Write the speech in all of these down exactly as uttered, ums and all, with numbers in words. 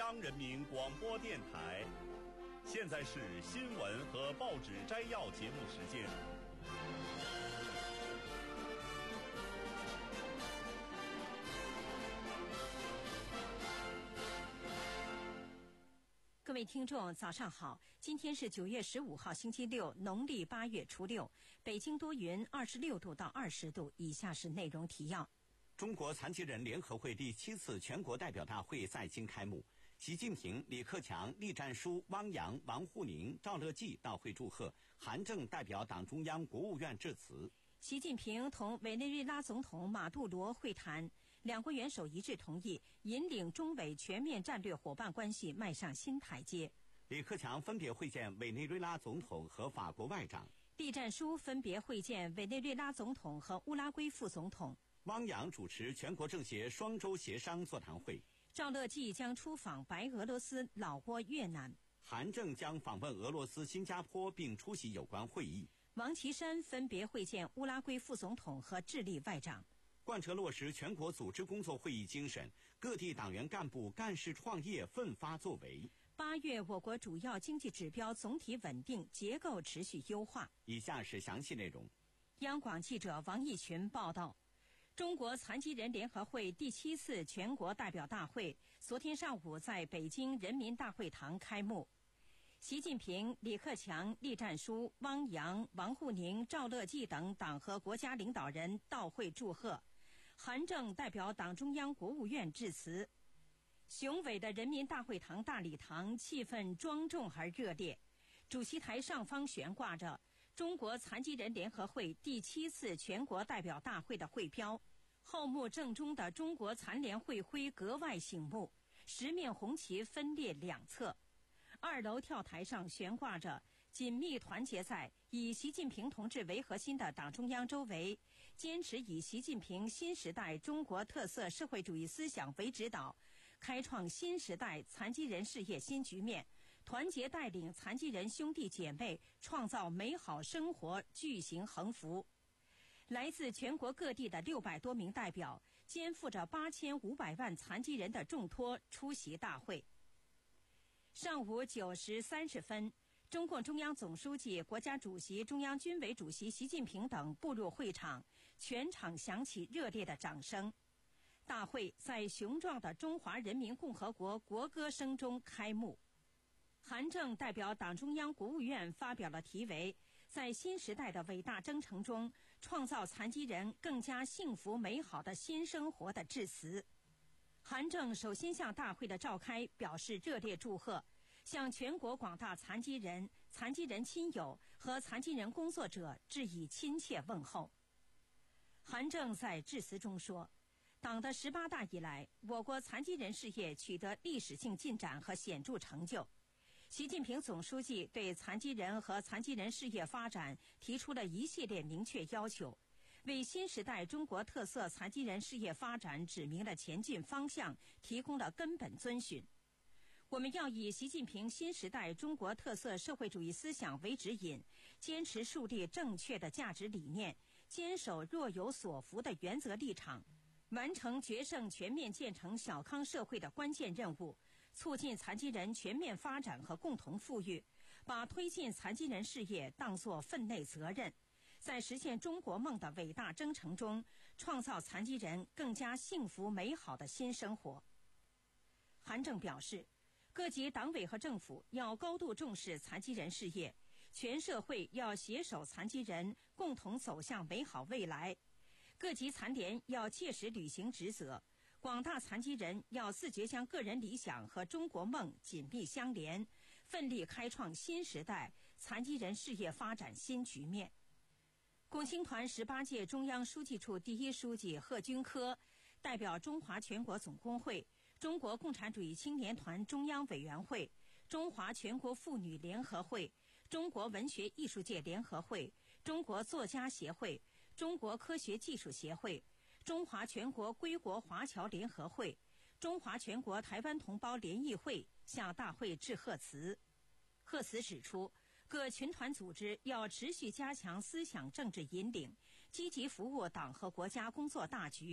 央人民广播电台。现在是新闻和报纸摘要节目时间。 各位听众早上好，今天是九月十五号星期六，农历八月初六，北京多云，二十六度到二十度。以下是内容提要。 中国残疾人联合会第七次全国代表大会在京开幕，习近平、李克强、栗战书、汪洋、王沪宁、赵乐际到会祝贺，韩正代表党中央、国务院致辞。 习近平同委内瑞拉总统马杜罗会谈，两国元首一致同意引领中委全面战略伙伴关系迈上新台阶。 李克强分别会见委内瑞拉总统和法国外长， 栗战书分别会见委内瑞拉总统和乌拉圭副总统。 汪洋主持全国政协双周协商座谈会， 赵乐际将出访白俄罗斯、老挝、越南， 韩正将访问俄罗斯、新加坡并出席有关会议。 王岐山分别会见乌拉圭副总统和智利外长。 贯彻落实全国组织工作会议精神，各地党员干部干事创业奋发作为。 八月我国主要经济指标总体稳定，结构持续优化。 以下是详细内容。 央广记者王义群报道，中国残疾人联合会第七次全国代表大会昨天上午在北京人民大会堂开幕。习近平、李克强、栗战书、汪洋、王沪宁、赵乐际等党和国家领导人到会祝贺，韩正代表党中央、国务院致辞。雄伟的人民大会堂大礼堂气氛庄重而热烈，主席台上方悬挂着中国残疾人联合会第七次全国代表大会的会标，后幕正中的中国残联会徽格外醒目，十面红旗分列两侧。二楼跳台上悬挂着紧密团结在以习近平同志为核心的党中央周围，坚持以习近平新时代中国特色社会主义思想为指导，开创新时代残疾人事业新局面，团结带领残疾人兄弟姐妹创造美好生活巨型横幅。来自全国各地的六百多名代表肩负着八千五百万残疾人的重托出席大会。上午九时三十分，中共中央总书记、国家主席、中央军委主席习近平等步入会场，全场响起热烈的掌声。大会在雄壮的中华人民共和国国歌声中开幕。韩正代表党中央、国务院发表了题为“在新时代的伟大征程中，创造残疾人更加幸福美好的新生活”的致辞。韩正首先向大会的召开表示热烈祝贺，向全国广大残疾人、残疾人亲友和残疾人工作者致以亲切问候。韩正在致辞中说，党的十八大以来，我国残疾人事业取得历史性进展和显著成就。习近平总书记对残疾人和残疾人事业发展提出了一系列明确要求，为新时代中国特色残疾人事业发展指明了前进方向，提供了根本遵循。我们要以习近平新时代中国特色社会主义思想为指引，坚持树立正确的价值理念，坚守若有所扶的原则立场，完成决胜全面建成小康社会的关键任务，促进残疾人全面发展和共同富裕，把推进残疾人事业当作分内责任，在实现中国梦的伟大征程中，创造残疾人更加幸福美好的新生活。韩正表示，各级党委和政府要高度重视残疾人事业，全社会要携手残疾人，共同走向美好未来。各级残联要切实履行职责，广大残疾人要自觉将个人理想和中国梦紧密相连，奋力开创新时代残疾人事业发展新局面。共青团十八届中央书记处第一书记贺军科代表中华全国总工会、中国共产主义青年团中央委员会、中华全国妇女联合会、中国文学艺术界联合会、中国作家协会、中国科学技术协会、中华全国归国华侨联合会、中华全国台湾同胞联谊会向大会致贺词。贺词指出，各群团组织要持续加强思想政治引领，积极服务党和国家工作大局，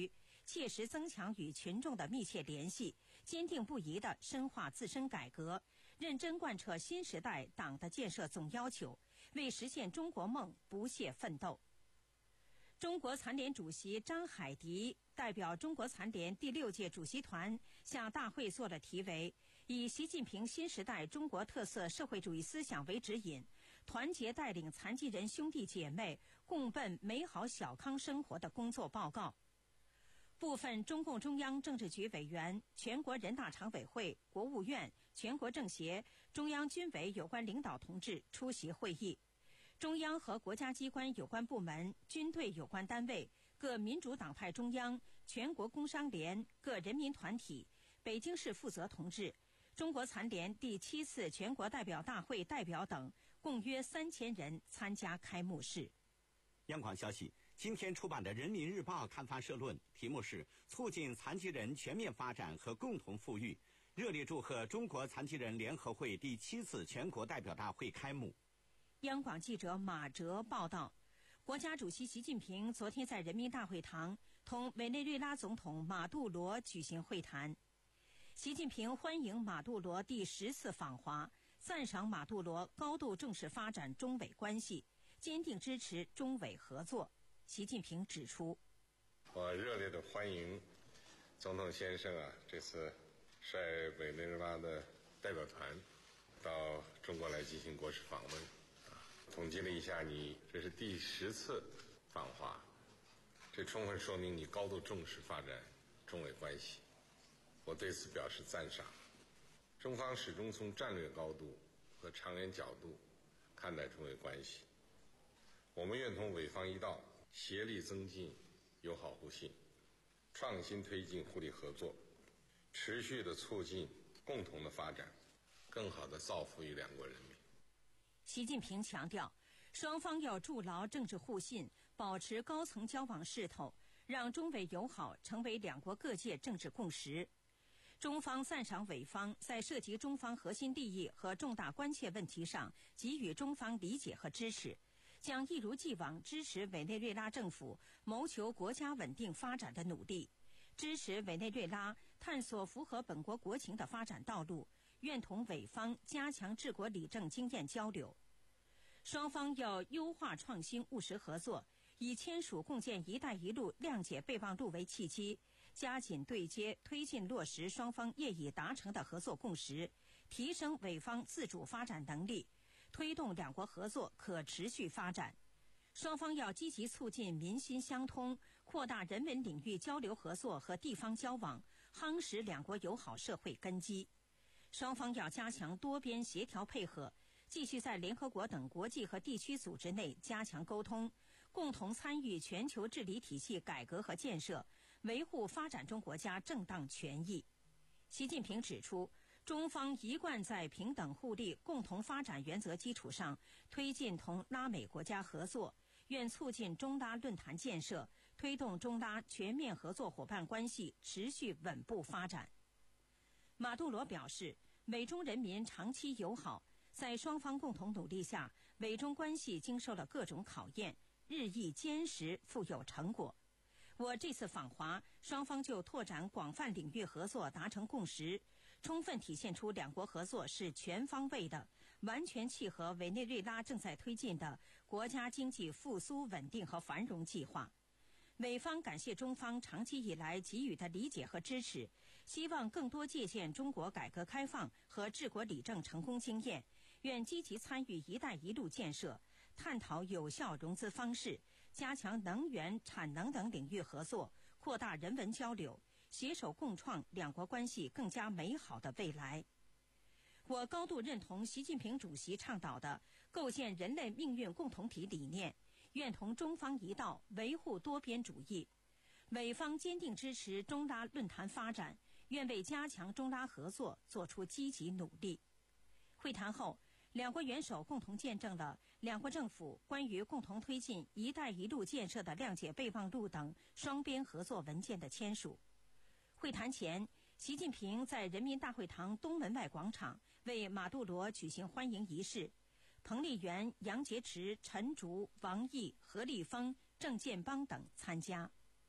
切实增强与群众的密切联系，坚定不移地深化自身改革，认真贯彻新时代党的建设总要求，为实现中国梦不懈奋斗。中国残联主席张海迪代表中国残联第六届主席团向大会作了题为以习近平新时代中国特色社会主义思想为指引，团结带领残疾人兄弟姐妹共奔美好小康生活的工作报告。部分中共中央政治局委员、全国人大常委会、国务院、全国政协、中央军委有关领导同志出席会议。中央和国家机关有关部门、军队有关单位、各民主党派中央、全国工商联、各人民团体、北京市负责同志、中国残联第七次全国代表大会代表等，共约三千人参加开幕式。 央广消息，今天出版的《人民日报》刊发社论，题目是“促进残疾人全面发展和共同富裕”，热烈祝贺中国残疾人联合会第七次全国代表大会开幕。 央广记者马哲报道，国家主席习近平昨天在人民大会堂同委内瑞拉总统马杜罗举行会谈。习近平欢迎马杜罗第十次访华，赞赏马杜罗高度重视发展中委关系，坚定支持中委合作。习近平指出， 我热烈的欢迎总统先生啊，这次率委内瑞拉的代表团到中国来进行国事访问。统计了一下，你这是第十次访华，这充分说明你高度重视发展中委关系，我对此表示赞赏。中方始终从战略高度和长远角度看待中委关系，我们愿同委方一道，协力增进友好互信，创新推进互利合作，持续地促进共同的发展，更好地造福于两国人民。 习近平强调，双方要筑牢政治互信，保持高层交往势头，让中委友好成为两国各界政治共识。中方赞赏委方在涉及中方核心利益和重大关切问题上给予中方理解和支持，将一如既往支持委内瑞拉政府谋求国家稳定发展的努力，支持委内瑞拉探索符合本国国情的发展道路，愿同委方加强治国理政经验交流。双方要优化创新务实合作，以签署共建“一带一路”谅解备忘录为契机，加紧对接推进落实双方业已达成的合作共识，提升委方自主发展能力，推动两国合作可持续发展。双方要积极促进民心相通，扩大人文领域交流合作和地方交往，夯实两国友好社会根基。双方要加强多边协调配合，继续在联合国等国际和地区组织内加强沟通，共同参与全球治理体系改革和建设，维护发展中国家正当权益。习近平指出，中方一贯在平等互利、共同发展原则基础上推进同拉美国家合作，愿促进中拉论坛建设，推动中拉全面合作伙伴关系持续稳步发展。马杜罗表示，美中人民长期友好，在双方共同努力下，美中关系经受了各种考验，日益坚实，富有成果。我这次访华，双方就拓展广泛领域合作达成共识，充分体现出两国合作是全方位的，完全契合委内瑞拉正在推进的国家经济复苏稳定和繁荣计划。美方感谢中方长期以来给予的理解和支持，希望更多借鉴中国改革开放和治国理政成功经验，愿积极参与“一带一路”建设，探讨有效融资方式，加强能源、产能等领域合作，扩大人文交流，携手共创两国关系更加美好的未来。我高度认同习近平主席倡导的构建人类命运共同体理念，愿同中方一道维护多边主义。美方坚定支持中拉论坛发展，愿为加强中拉合作做出积极努力。会谈后，两国元首共同见证了两国政府关于共同推进“一带一路”建设的谅解备忘录等双边合作文件的签署。会谈前，习近平在人民大会堂东门外广场为马杜罗举行欢迎仪式，彭丽媛、杨洁篪、陈竺、王毅、何立峰、郑建邦等参加。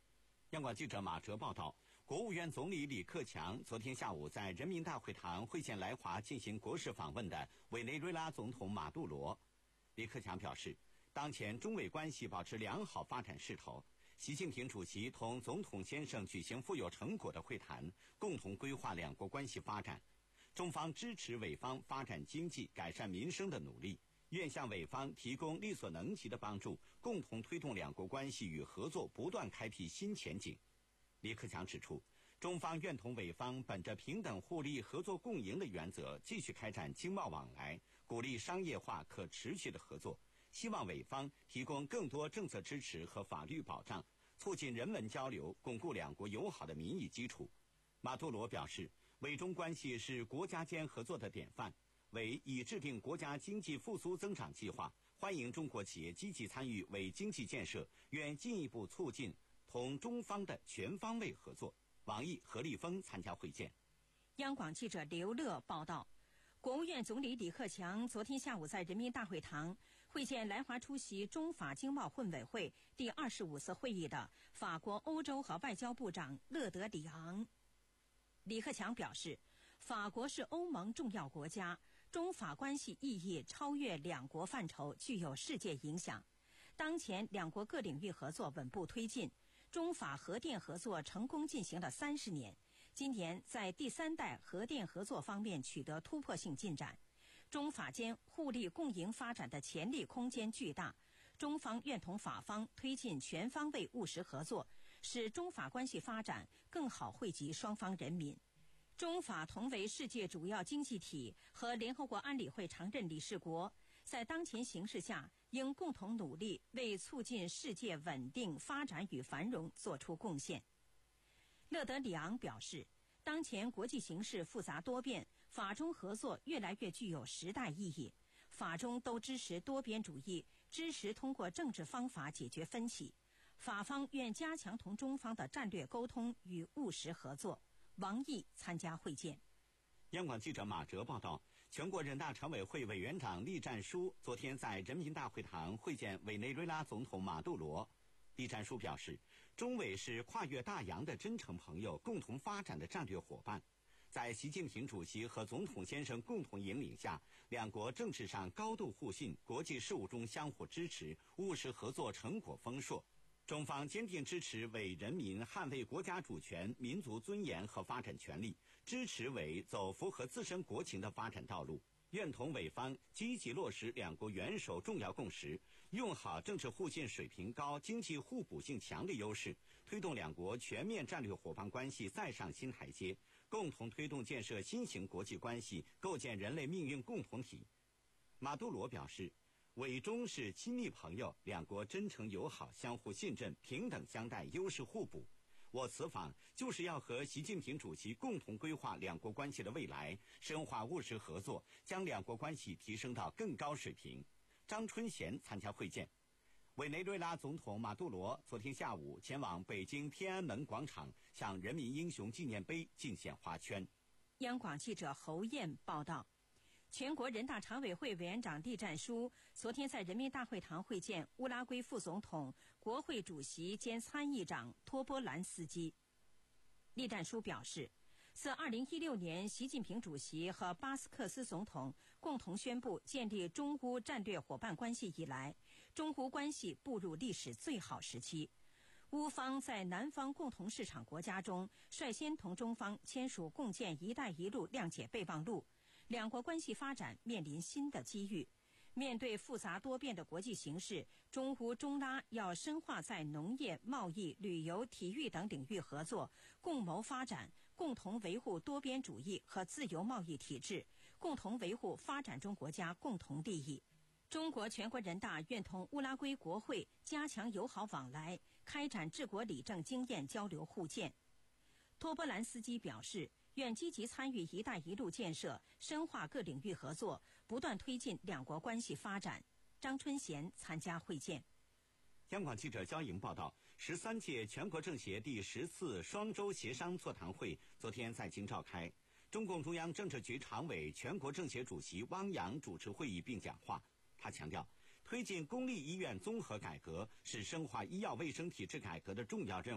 央广记者马哲报道，国务院总理李克强昨天下午在人民大会堂会见来华进行国事访问的委内瑞拉总统马杜罗。李克强表示，当前中委关系保持良好发展势头，习近平主席同总统先生举行富有成果的会谈，共同规划两国关系发展。中方支持委方发展经济、改善民生的努力，愿向委方提供力所能及的帮助，共同推动两国关系与合作不断开辟新前景。李克强指出，中方愿同委方本着平等互利、合作共赢的原则，继续开展经贸往来，鼓励商业化可持续的合作，希望委方提供更多政策支持和法律保障，促进人文交流，巩固两国友好的民意基础。马杜罗表示，委中关系是国家间合作的典范，委已制定国家经济复苏增长计划，欢迎中国企业积极参与委经济建设，愿进一步促进同中方的全方位合作。王毅、何立峰参加会见。 央广记者刘乐报道，国务院总理李克强昨天下午在人民大会堂会见来华出席中法经贸混委会第二十五次会议的法国欧洲和外交部长勒德里昂。李克强表示，法国是欧盟重要国家，中法关系意义超越两国范畴，具有世界影响。当前两国各领域合作稳步推进，中法核电合作成功进行了三十年，今年在第三代核电合作方面取得突破性进展。中法间互利共赢发展的潜力空间巨大，中方愿同法方推进全方位务实合作，使中法关系发展更好惠及双方人民。中法同为世界主要经济体和联合国安理会常任理事国，在当前形势下，应共同努力，为促进世界稳定发展与繁荣作出贡献。勒德里昂表示，当前国际形势复杂多变，法中合作越来越具有时代意义。法中都支持多边主义，支持通过政治方法解决分歧。法方愿加强同中方的战略沟通与务实合作。王毅参加会见。 央广记者马哲报道，全国人大常委会委员长栗战书昨天在人民大会堂会见委内瑞拉总统马杜罗。栗战书表示，中委是跨越大洋的真诚朋友，共同发展的战略伙伴。在习近平主席和总统先生共同引领下，两国政治上高度互信，国际事务中相互支持，务实合作成果丰硕。中方坚定支持委人民捍卫国家主权、民族尊严和发展权利，支持委走符合自身国情的发展道路，愿同委方积极落实两国元首重要共识，用好政治互信水平高、经济互补性强的优势，推动两国全面战略伙伴关系再上新台阶，共同推动建设新型国际关系，构建人类命运共同体。马杜罗表示，委中是亲密朋友，两国真诚友好，相互信任，平等相待，优势互补。我此访就是要和习近平主席共同规划两国关系的未来，深化务实合作，将两国关系提升到更高水平。张春贤参加会见。委内瑞拉总统马杜罗昨天下午前往北京天安门广场，向人民英雄纪念碑敬献花圈。 央广记者侯燕报道，全国人大常委会委员长栗战书昨天在人民大会堂会见乌拉圭副总统、国会主席兼参议长托波兰斯基。栗战书表示，自二零一六年习近平主席和巴斯克斯总统共同宣布建立中乌战略伙伴关系以来，中乌关系步入历史最好时期。乌方在南方共同市场国家中率先同中方签署共建“一带一路”谅解备忘录，两国关系发展面临新的机遇。面对复杂多变的国际形势，中乌中拉要深化在农业、贸易、旅游、体育等领域合作，共谋发展，共同维护多边主义和自由贸易体制，共同维护发展中国家共同利益。中国全国人大愿同乌拉圭国会加强友好往来，开展治国理政经验交流互鉴。托波兰斯基表示，愿积极参与“一带一路”建设，深化各领域合作，不断推进两国关系发展。张春贤参加会见。 央广记者焦莹报道，十三届全国政协第十次双周协商座谈会昨天在京召开。中共中央政治局常委、全国政协主席汪洋主持会议并讲话。他强调，推进公立医院综合改革是深化医药卫生体制改革的重要任务，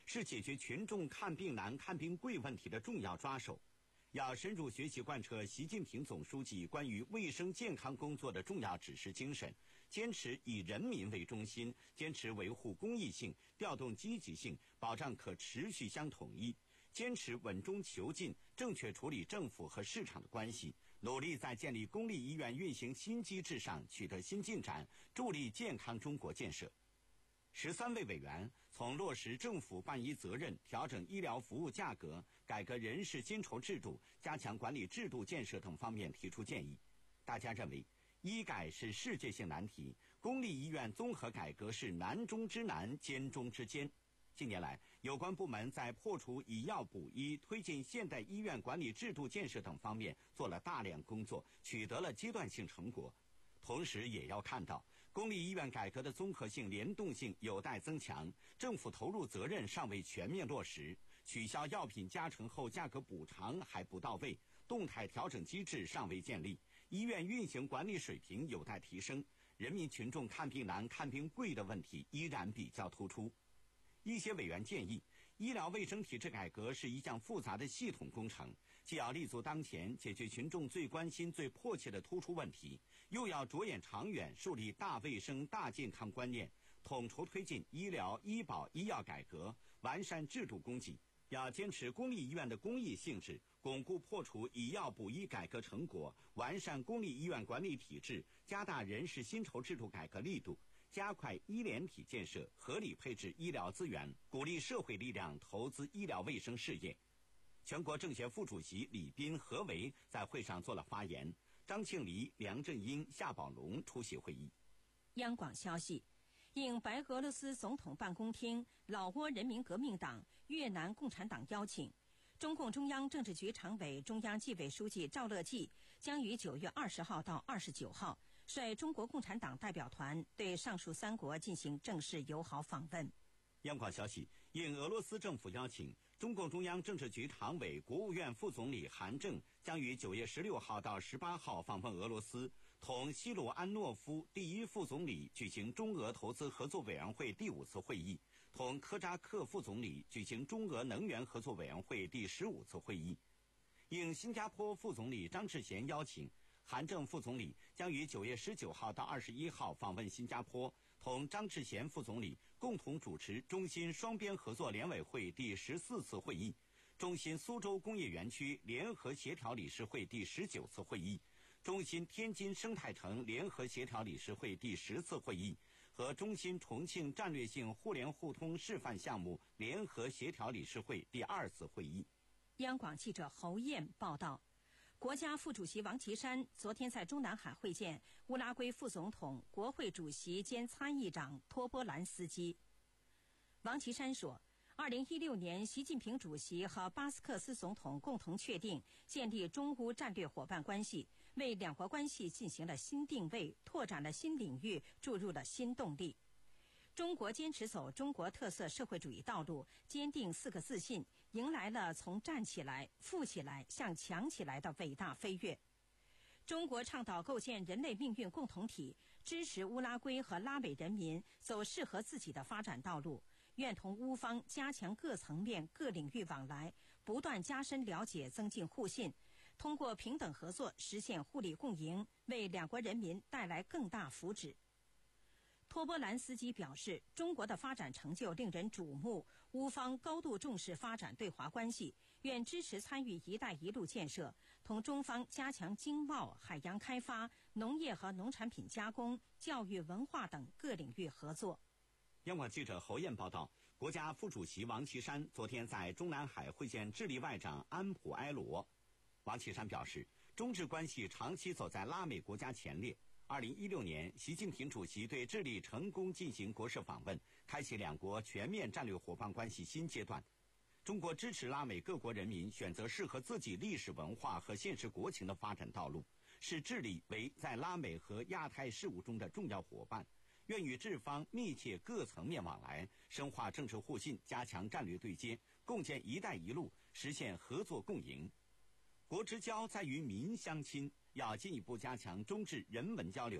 是解决群众看病难、看病贵问题的重要抓手。要深入学习贯彻习近平总书记关于卫生健康工作的重要指示精神，坚持以人民为中心，坚持维护公益性，调动积极性，保障可持续相统一，坚持稳中求进，正确处理政府和市场的关系，努力在建立公立医院运行新机制上取得新进展，助力健康中国建设。十三位委员从落实政府办医责任、调整医疗服务价格、改革人事薪酬制度、加强管理制度建设等方面提出建议。大家认为，医改是世界性难题，公立医院综合改革是难中之难、艰中之艰。近年来，有关部门在破除以药补医、推进现代医院管理制度建设等方面做了大量工作，取得了阶段性成果。同时也要看到，公立医院改革的综合性、联动性有待增强，政府投入责任尚未全面落实，取消药品加成后价格补偿还不到位，动态调整机制尚未建立，医院运行管理水平有待提升，人民群众看病难、看病贵的问题依然比较突出。一些委员建议，医疗卫生体制改革是一项复杂的系统工程，既要立足当前，解决群众最关心、最迫切的突出问题，又要着眼长远，树立大卫生、大健康观念，统筹推进医疗、医保、医药改革，完善制度供给。要坚持公立医院的公益性质，巩固破除以药补医改革成果，完善公立医院管理体制，加大人事薪酬制度改革力度，加快医联体建设，合理配置医疗资源，鼓励社会力量投资医疗卫生事业。全国政协副主席李斌、何为在会上做了发言，张庆黎、梁振英、夏宝龙出席会议。 央广消息，应白俄罗斯总统办公厅、老挝人民革命党、越南共产党邀请，中共中央政治局常委、中央纪委书记赵乐际将于九月二十号到二十九号率中国共产党代表团对上述三国进行正式友好访问。 央广消息，应俄罗斯政府邀请，中共中央政治局常委、国务院副总理韩正将于九月十六号到十八号访问俄罗斯，同西鲁安诺夫第一副总理举行中俄投资合作委员会第五次会议，同科扎克副总理举行中俄能源合作委员会第十五次会议。应新加坡副总理张志贤邀请，韩正副总理将于九月十九号到二十一号访问新加坡，同张志贤副总理共同主持中新双边合作联委会第十四次会议，中新苏州工业园区联合协调理事会第十九次会议，中新天津生态城联合协调理事会第十次会议和中新重庆战略性互联互通示范项目联合协调理事会第二次会议。 央广记者侯燕报道，国家副主席王岐山昨天在中南海会见乌拉圭副总统、国会主席兼参议长托波兰斯基。王岐山说，二零一六年习近平主席和巴斯克斯总统共同确定建立中乌战略伙伴关系，为两国关系进行了新定位，拓展了新领域，注入了新动力。中国坚持走中国特色社会主义道路，坚定四个自信，迎来了从站起来、富起来向强起来的伟大飞跃。中国倡导构建人类命运共同体，支持乌拉圭和拉美人民走适合自己的发展道路，愿同乌方加强各层面、各领域往来，不断加深了解，增进互信，通过平等合作实现互利共赢，为两国人民带来更大福祉。托波兰斯基表示，中国的发展成就令人瞩目，乌方高度重视发展对华关系，愿支持参与“一带一路”建设，同中方加强经贸、海洋开发、农业和农产品加工、教育文化等各领域合作。 央广记者侯燕报道，国家副主席王岐山昨天在中南海会见智利外长安普埃罗。王岐山表示，中智关系长期走在拉美国家前列。二零一六年，习近平主席对智利成功进行国事访问，开启两国全面战略伙伴关系新阶段。中国支持拉美各国人民选择适合自己历史文化和现实国情的发展道路，视智利为在拉美和亚太事务中的重要伙伴，愿与智方密切各层面往来，深化政治互信，加强战略对接，共建“一带一路”，实现合作共赢。国之交在于民相亲，要进一步加强中智人文交流，从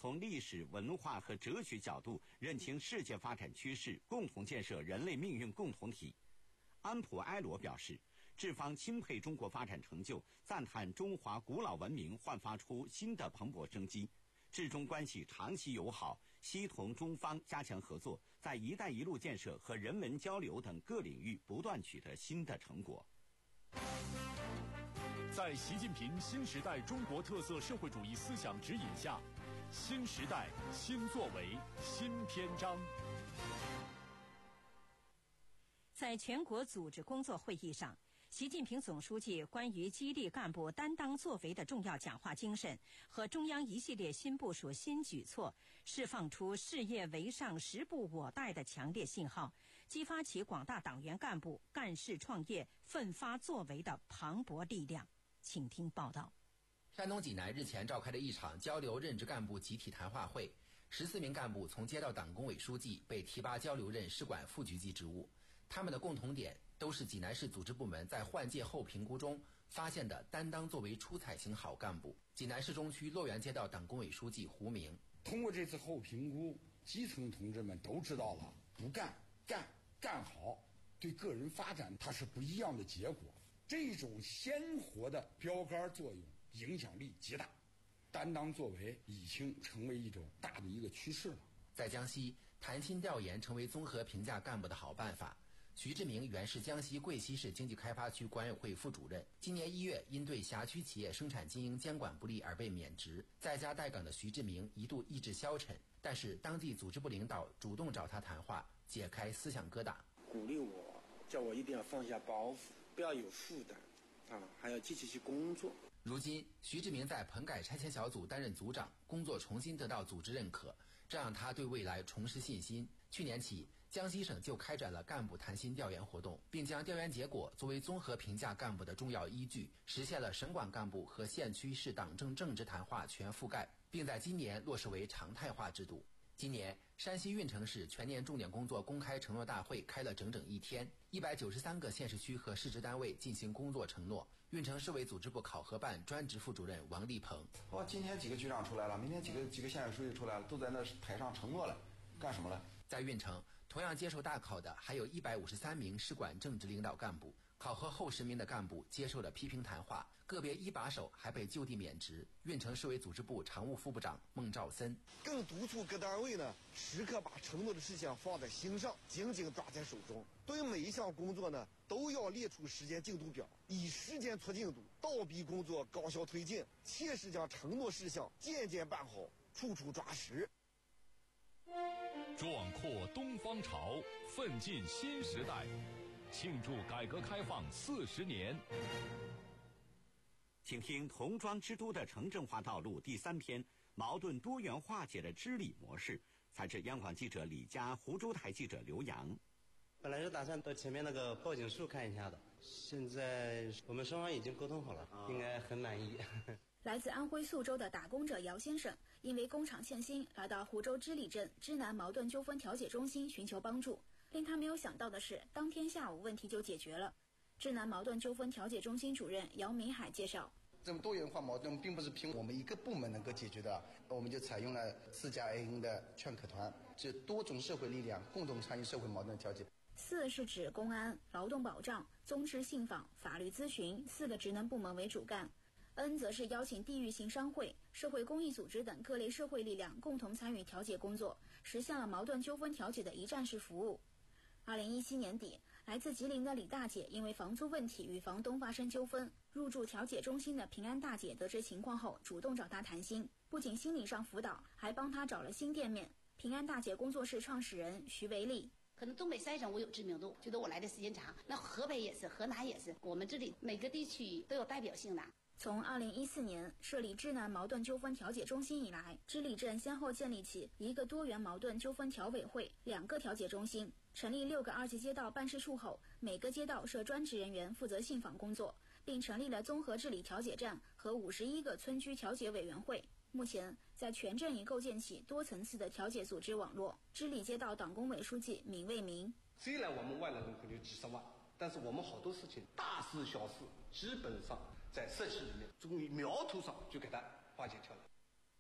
从历史、文化和哲学角度认清世界发展趋势，共同建设人类命运共同体。安普埃罗表示，志方钦佩中国发展成就，赞叹中华古老文明焕发出新的蓬勃生机。志中关系长期友好，希同中方加强合作，在“一带一路”建设和人文交流等各领域不断取得新的成果。 在习近平新时代中国特色社会主义思想指引下，新时代新作为新篇章。 在全国组织工作会议上，习近平总书记关于激励干部担当作为的重要讲话精神和中央一系列新部署新举措，释放出事业为上、时不我待的强烈信号，激发起广大党员干部干事创业、奋发作为的磅礴力量。请听报道。 山东济南日前召开的一场交流任职干部集体谈话会，十四名干部从接到党工委书记，被提拔交流任市管副局级职务。他们的共同点都是济南市组织部门在换届后评估中发现的担当作为出彩型好干部。济南市中区洛源街道党工委书记胡明： 通过这次后评估，基层同志们都知道了，不干干干好，对个人发展它是不一样的结果。这种鲜活的标杆作用影响力极大，担当作为已经成为一种大的一个趋势了。 在江西，谈薪调研成为综合评价干部的好办法。徐志明原是江西贵溪市经济开发区管委会副主任，今年一月因对辖区企业生产经营监管不力而被免职。在家待岗的徐志明一度意志消沉，但是当地组织部领导主动找他谈话，解开思想疙瘩， 鼓励我，叫我一定要放下包袱，不要有负担啊，还要积极去工作。 如今，徐志明在棚改拆迁小组担任组长，工作重新得到组织认可，这让他对未来重拾信心。去年起，江西省就开展了干部谈薪调研活动，并将调研结果作为综合评价干部的重要依据，实现了省管干部和县区市党政政治谈话全覆盖，并在今年落实为常态化制度。今年，山西运城市全年重点工作公开承诺大会开了整整一天，一百九十三个县市区和市直单位进行工作承诺。运城市委组织部考核办专职副主任王立鹏： 哦，今天几个局长出来了，明天几个几个县委书记出来了，都在那台上承诺了，干什么了？ 在运城，同样接受大考的还有一百五十三名市管正职领导干部，考核后十名的干部接受了批评谈话，个别一把手还被就地免职。运城市委组织部常务副部长孟兆森更督促各单位呢，时刻把承诺的事项放在心上，紧紧抓在手中。对每一项工作呢，都要列出时间进度表，以时间促进度，倒逼工作高效推进，切实将承诺事项件件办好，处处抓实。 壮阔东方潮，奋进新时代，庆祝改革开放四十年。 请听《童装之都的城镇化道路》第三篇，矛盾多元化解的治理模式。采自央广记者李佳、湖州台记者刘洋。 本来是打算到前面那个报警处看一下的，现在我们双方已经沟通好了，应该很满意。 来自安徽宿州的打工者姚先生，因为工厂欠薪，来到湖州织里镇织南矛盾纠纷调解中心寻求帮助。令他没有想到的是，当天下午问题就解决了。织南矛盾纠纷调解中心主任姚明海介绍， 这种多元化矛盾并不是凭我们一个部门能够解决的，我们就采用了四加 N 的劝可团，就多种社会力量共同参与社会矛盾调解。 四是指公安、劳动保障、宗职信访、法律咨询四个职能部门为主干。N 则是邀请地域性商会、社会公益组织等各类社会力量共同参与调解工作，实现了矛盾纠纷调解的一站式服务。二零一七年底，来自吉林的李大姐因为房租问题与房东发生纠纷，入住调解中心的平安大姐得知情况后，主动找她谈心，不仅心理上辅导，还帮她找了新店面。平安大姐工作室创始人徐维利。 可能东北三省我有知名度，觉得我来的时间长，那河北也是，河南也是，我们这里每个地区都有代表性的。 从二零一四年设立织南矛盾纠纷调解中心以来，织里镇先后建立起一个多元矛盾纠纷调委会、两个调解中心，成立六个二级街道办事处后，每个街道设专职人员负责信访工作，并成立了综合治理调解站和五十一个村居调解委员会。目前，在全镇已构建起多层次的调解组织网络。织里街道党工委书记闵卫民： 虽然我们外来人口有几十万，但是我们好多事情，大事小事，基本上在社区里面，从苗头上就给它化解掉了。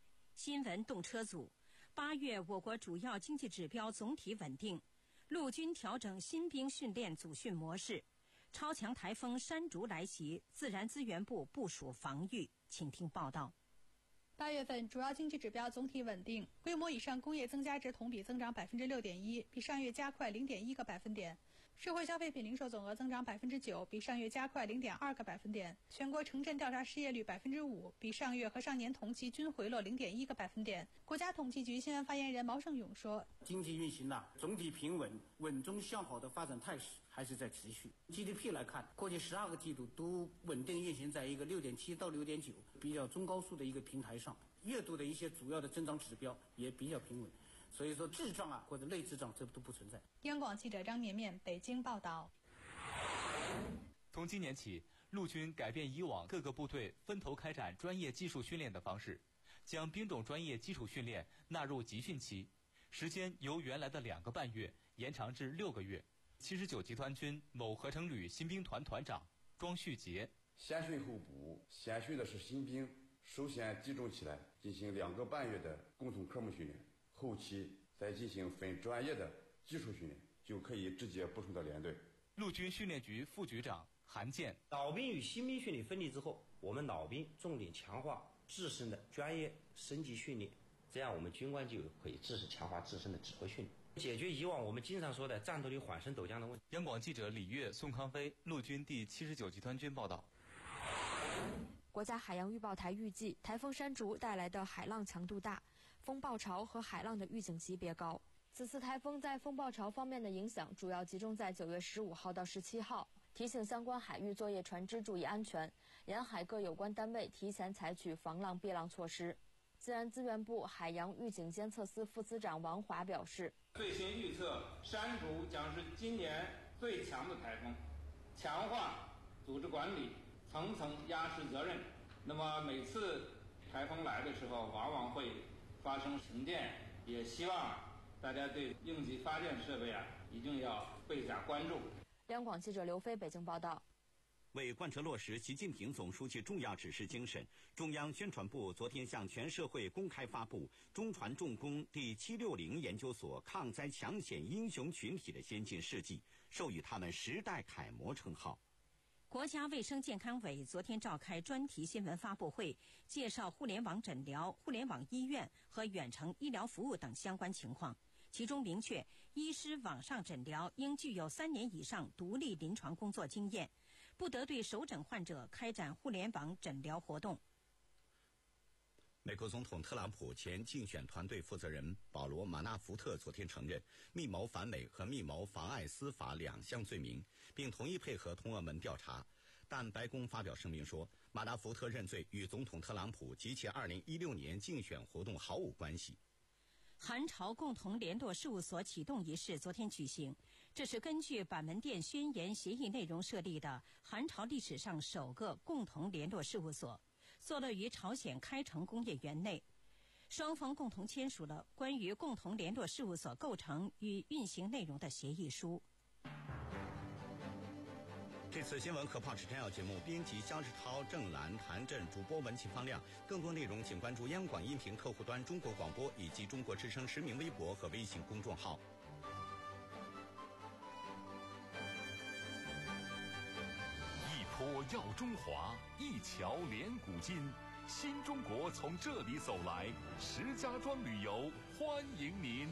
新闻动车组，八月我国主要经济指标总体稳定。陆军调整新兵训练组训模式。超强台风山竹来袭，自然资源部部署防御。请听报道。 八月份主要经济指标总体稳定，规模以上工业增加值同比增长百分之六点一，比上月加快零点一个百分点。社会消费品零售总额增长百分之九，比上月加快零点二个百分点。全国城镇调查失业率百分之五，比上月和上年同期均回落零点一个百分点。国家统计局新闻发言人毛盛勇说：“ 经济运行呢、啊，总体平稳，稳中向好的发展态势还是在持续。G D P 来看，过去十二个季度都稳定运行在一个六点七到六点九比较中高速的一个平台上，月度的一些主要的增长指标也比较平稳。”所以说滞胀啊或者类滞胀这都不存在。 央广记者张绵绵北京报道。 从今年起，陆军改变以往各个部队分头开展专业技术训练的方式，将兵种专业基础训练纳入集训期，时间由原来的两个半月延长至六个月。七十九集团军某合成旅新兵团团长庄旭杰： 先训后补，先训的是新兵，首先集中起来进行两个半月的共同科目训练。后期再进行分专业的技术训练，就可以直接补充到连队。 陆军训练局副局长韩建： 老兵与新兵训练分离之后，我们老兵重点强化自身的专业升级训练，这样我们军官就可以自身强化自身的指挥训练，解决以往我们经常说的战斗力缓升陡降的问题。 央广记者李月、宋康飞，陆军第七十九集团军报道。 国家海洋预报台预计，台风山竹带来的海浪强度大，风暴潮和海浪的预警级别高。此次台风在风暴潮方面的影响主要集中在九月十五号到十七号，提醒相关海域作业船只注意安全，沿海各有关单位提前采取防浪避浪措施。自然资源部海洋预警监测司副司长王华表示， 最新预测山竹将是今年最强的台风，强化组织管理，层层压实责任。那么每次台风来的时候，往往会发生停电，也希望大家对应急发电设备啊一定要倍加关注。 央广记者刘飞北京报道。 为贯彻落实习近平总书记重要指示精神，中央宣传部昨天向全社会公开发布中传重工第七六零研究所抗灾抢险英雄群体的先进事迹，授予他们时代楷模称号。 国家卫生健康委昨天召开专题新闻发布会，介绍互联网诊疗、互联网医院和远程医疗服务等相关情况。其中明确，医师网上诊疗应具有三年以上独立临床工作经验，不得对首诊患者开展互联网诊疗活动。 美国总统特朗普前竞选团队负责人保罗·马纳福特昨天承认密谋反美和密谋妨碍司法两项罪名，并同意配合通俄门调查。但白宫发表声明说，马纳福特认罪与总统特朗普及其二零一六年竞选活动毫无关系。 韩朝共同联络事务所启动仪式昨天举行，这是根据板门店宣言协议内容设立的韩朝历史上首个共同联络事务所，坐落于朝鲜开城工业园内。双方共同签署了关于共同联络事务所构成与运行内容的协议书。 这次新闻和报纸摘要节目，编辑肖志涛、郑兰、谭震，主播文琪、方亮。更多内容请关注央广音频客户端、中国广播以及中国之声实名微博和微信公众号。 一坡耀中华，一桥连古今。新中国从这里走来，石家庄旅游欢迎您。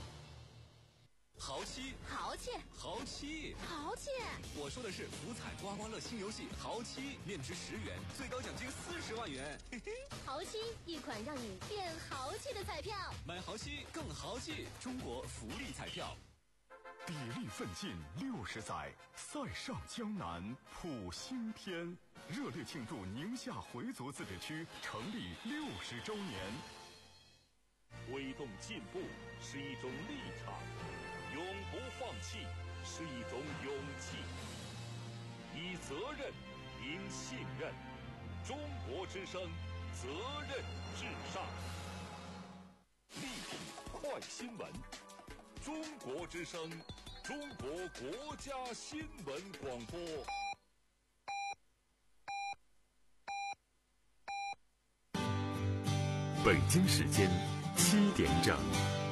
豪七， 豪气， 豪七， 豪气！ 我说的是福彩刮刮乐新游戏豪七，面值十元，最高奖金四十万元。嘿嘿， 豪七，一款让你变豪气的彩票。 买豪七更豪气，中国福利彩票。 砥砺奋进六十载，塞上江南谱新篇，热烈庆祝宁夏回族自治区成立六十周年。 推动进步是一种立场，永不放弃是一种勇气。以责任赢信任，中国之声，责任至上。立体快新闻，中国之声，中国国家新闻广播。 北京时间七点整。